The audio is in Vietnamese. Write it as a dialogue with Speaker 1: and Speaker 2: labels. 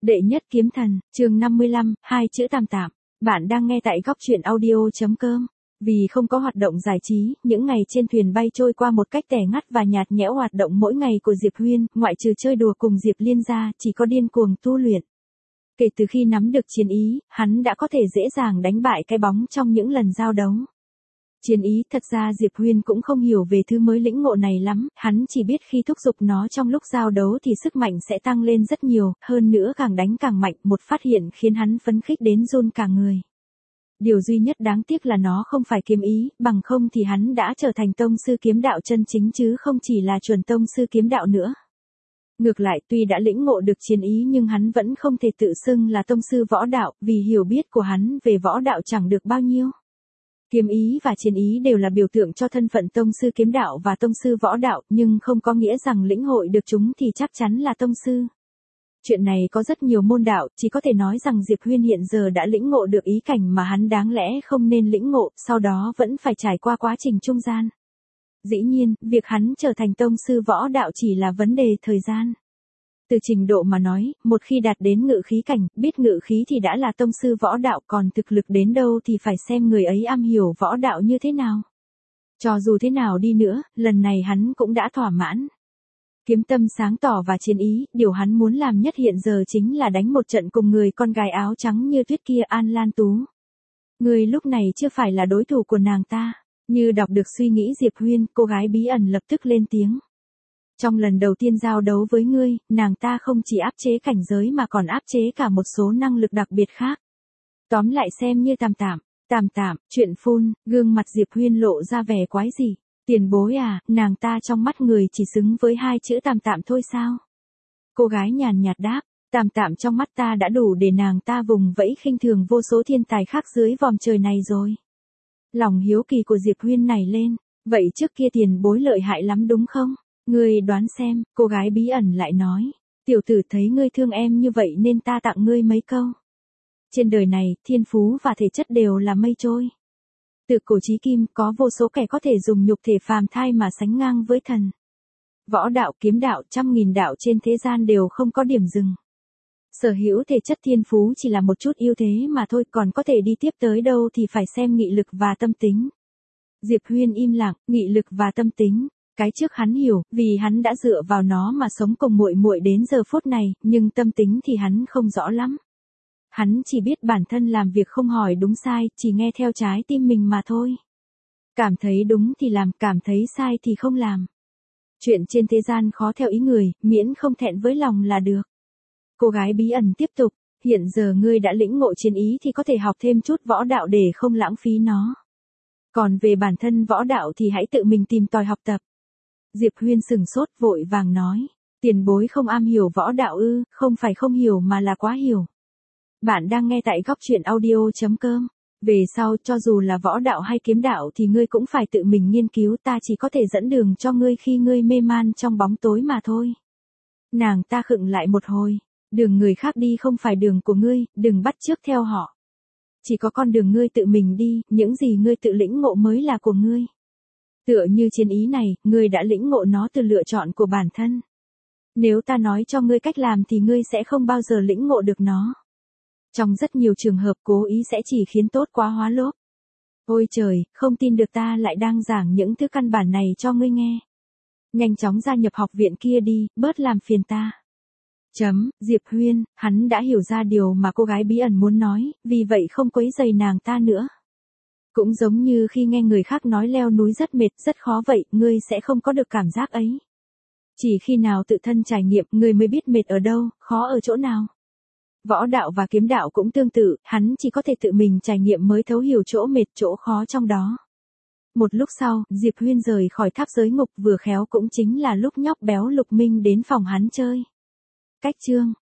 Speaker 1: Đệ nhất kiếm thần, chương 55, hai chữ tạm tạm. Bạn đang nghe tại góc truyện audio.com. Vì không có hoạt động giải trí, những ngày trên thuyền bay trôi qua một cách tẻ ngắt và nhạt nhẽo. Hoạt động mỗi ngày của Diệp Huyên, ngoại trừ chơi đùa cùng Diệp Liên ra, chỉ có điên cuồng tu luyện. Kể từ khi nắm được chiến ý, hắn đã có thể dễ dàng đánh bại cái bóng trong những lần giao đấu. Chiến ý, thật ra Diệp Huyên cũng không hiểu về thứ mới lĩnh ngộ này lắm, hắn chỉ biết khi thúc giục nó trong lúc giao đấu thì sức mạnh sẽ tăng lên rất nhiều, hơn nữa càng đánh càng mạnh, một phát hiện khiến hắn phấn khích đến run cả người. Điều duy nhất đáng tiếc là nó không phải kiếm ý, bằng không thì hắn đã trở thành tông sư kiếm đạo chân chính chứ không chỉ là chuẩn tông sư kiếm đạo nữa. Ngược lại, tuy đã lĩnh ngộ được chiến ý nhưng hắn vẫn không thể tự xưng là tông sư võ đạo, vì hiểu biết của hắn về võ đạo chẳng được bao nhiêu. Kiếm ý và chiến ý đều là biểu tượng cho thân phận tông sư kiếm đạo và tông sư võ đạo, nhưng không có nghĩa rằng lĩnh hội được chúng thì chắc chắn là tông sư. Chuyện này có rất nhiều môn đạo, chỉ có thể nói rằng Diệp Huyên hiện giờ đã lĩnh ngộ được ý cảnh mà hắn đáng lẽ không nên lĩnh ngộ, sau đó vẫn phải trải qua quá trình trung gian. Dĩ nhiên, việc hắn trở thành tông sư võ đạo chỉ là vấn đề thời gian. Từ trình độ mà nói, một khi đạt đến ngự khí cảnh, biết ngự khí thì đã là tông sư võ đạo, còn thực lực đến đâu thì phải xem người ấy am hiểu võ đạo như thế nào. Cho dù thế nào đi nữa, lần này hắn cũng đã thỏa mãn. Kiếm tâm sáng tỏ và chiến ý, điều hắn muốn làm nhất hiện giờ chính là đánh một trận cùng người con gái áo trắng như tuyết kia, An Lan Tú. Người lúc này chưa phải là đối thủ của nàng ta. Như đọc được suy nghĩ Diệp Huyên, cô gái bí ẩn lập tức lên tiếng. Trong lần đầu tiên giao đấu với ngươi, nàng ta không chỉ áp chế cảnh giới mà còn áp chế cả một số năng lực đặc biệt khác. Tóm lại xem như tạm tạm, chuyện phun, gương mặt Diệp Huyên lộ ra vẻ quái dị. Tiền bối à, nàng ta trong mắt người chỉ xứng với hai chữ tạm tạm thôi sao? Cô gái nhàn nhạt đáp, tạm tạm trong mắt ta đã đủ để nàng ta vùng vẫy khinh thường vô số thiên tài khác dưới vòm trời này rồi. Lòng hiếu kỳ của Diệp Huyên nảy lên, vậy trước kia tiền bối lợi hại lắm đúng không? Ngươi đoán xem, cô gái bí ẩn lại nói, tiểu tử thấy ngươi thương em như vậy nên ta tặng ngươi mấy câu. Trên đời này, thiên phú và thể chất đều là mây trôi. Từ cổ chí kim, có vô số kẻ có thể dùng nhục thể phàm thai mà sánh ngang với thần. Võ đạo, kiếm đạo, trăm nghìn đạo trên thế gian đều không có điểm dừng. Sở hữu thể chất thiên phú chỉ là một chút ưu thế mà thôi, còn có thể đi tiếp tới đâu thì phải xem nghị lực và tâm tính. Diệp Huyên im lặng, nghị lực và tâm tính. Cái trước hắn hiểu, vì hắn đã dựa vào nó mà sống cùng muội muội đến giờ phút này, nhưng tâm tính thì hắn không rõ lắm. Hắn chỉ biết bản thân làm việc không hỏi đúng sai, chỉ nghe theo trái tim mình mà thôi. Cảm thấy đúng thì làm, cảm thấy sai thì không làm. Chuyện trên thế gian khó theo ý người, miễn không thẹn với lòng là được. Cô gái bí ẩn tiếp tục, hiện giờ ngươi đã lĩnh ngộ chiến ý thì có thể học thêm chút võ đạo để không lãng phí nó. Còn về bản thân võ đạo thì hãy tự mình tìm tòi học tập. Diệp Huyên sừng sốt vội vàng nói, tiền bối không am hiểu võ đạo ư? Không phải không hiểu mà là quá hiểu. Bạn đang nghe tại góc truyện audio.com. Về sau cho dù là võ đạo hay kiếm đạo thì ngươi cũng phải tự mình nghiên cứu, ta chỉ có thể dẫn đường cho ngươi khi ngươi mê man trong bóng tối mà thôi. Nàng ta khựng lại một hồi, đường người khác đi không phải đường của ngươi, đừng bắt chước theo họ. Chỉ có con đường ngươi tự mình đi, những gì ngươi tự lĩnh ngộ mới là của ngươi. Tựa như chiến ý này, ngươi đã lĩnh ngộ nó từ lựa chọn của bản thân. Nếu ta nói cho ngươi cách làm thì ngươi sẽ không bao giờ lĩnh ngộ được nó. Trong rất nhiều trường hợp cố ý sẽ chỉ khiến tốt quá hóa lốp. Ôi trời, không tin được ta lại đang giảng những thứ căn bản này cho ngươi nghe. Nhanh chóng gia nhập học viện kia đi, bớt làm phiền ta. Diệp Huyên, hắn đã hiểu ra điều mà cô gái bí ẩn muốn nói, vì vậy không quấy rầy nàng ta nữa. Cũng giống như khi nghe người khác nói leo núi rất mệt, rất khó vậy, ngươi sẽ không có được cảm giác ấy. Chỉ khi nào tự thân trải nghiệm, ngươi mới biết mệt ở đâu, khó ở chỗ nào. Võ đạo và kiếm đạo cũng tương tự, hắn chỉ có thể tự mình trải nghiệm mới thấu hiểu chỗ mệt, chỗ khó trong đó. Một lúc sau, Diệp Huyên rời khỏi tháp giới ngục, vừa khéo cũng chính là lúc nhóc béo Lục Minh đến phòng hắn chơi. Cách chương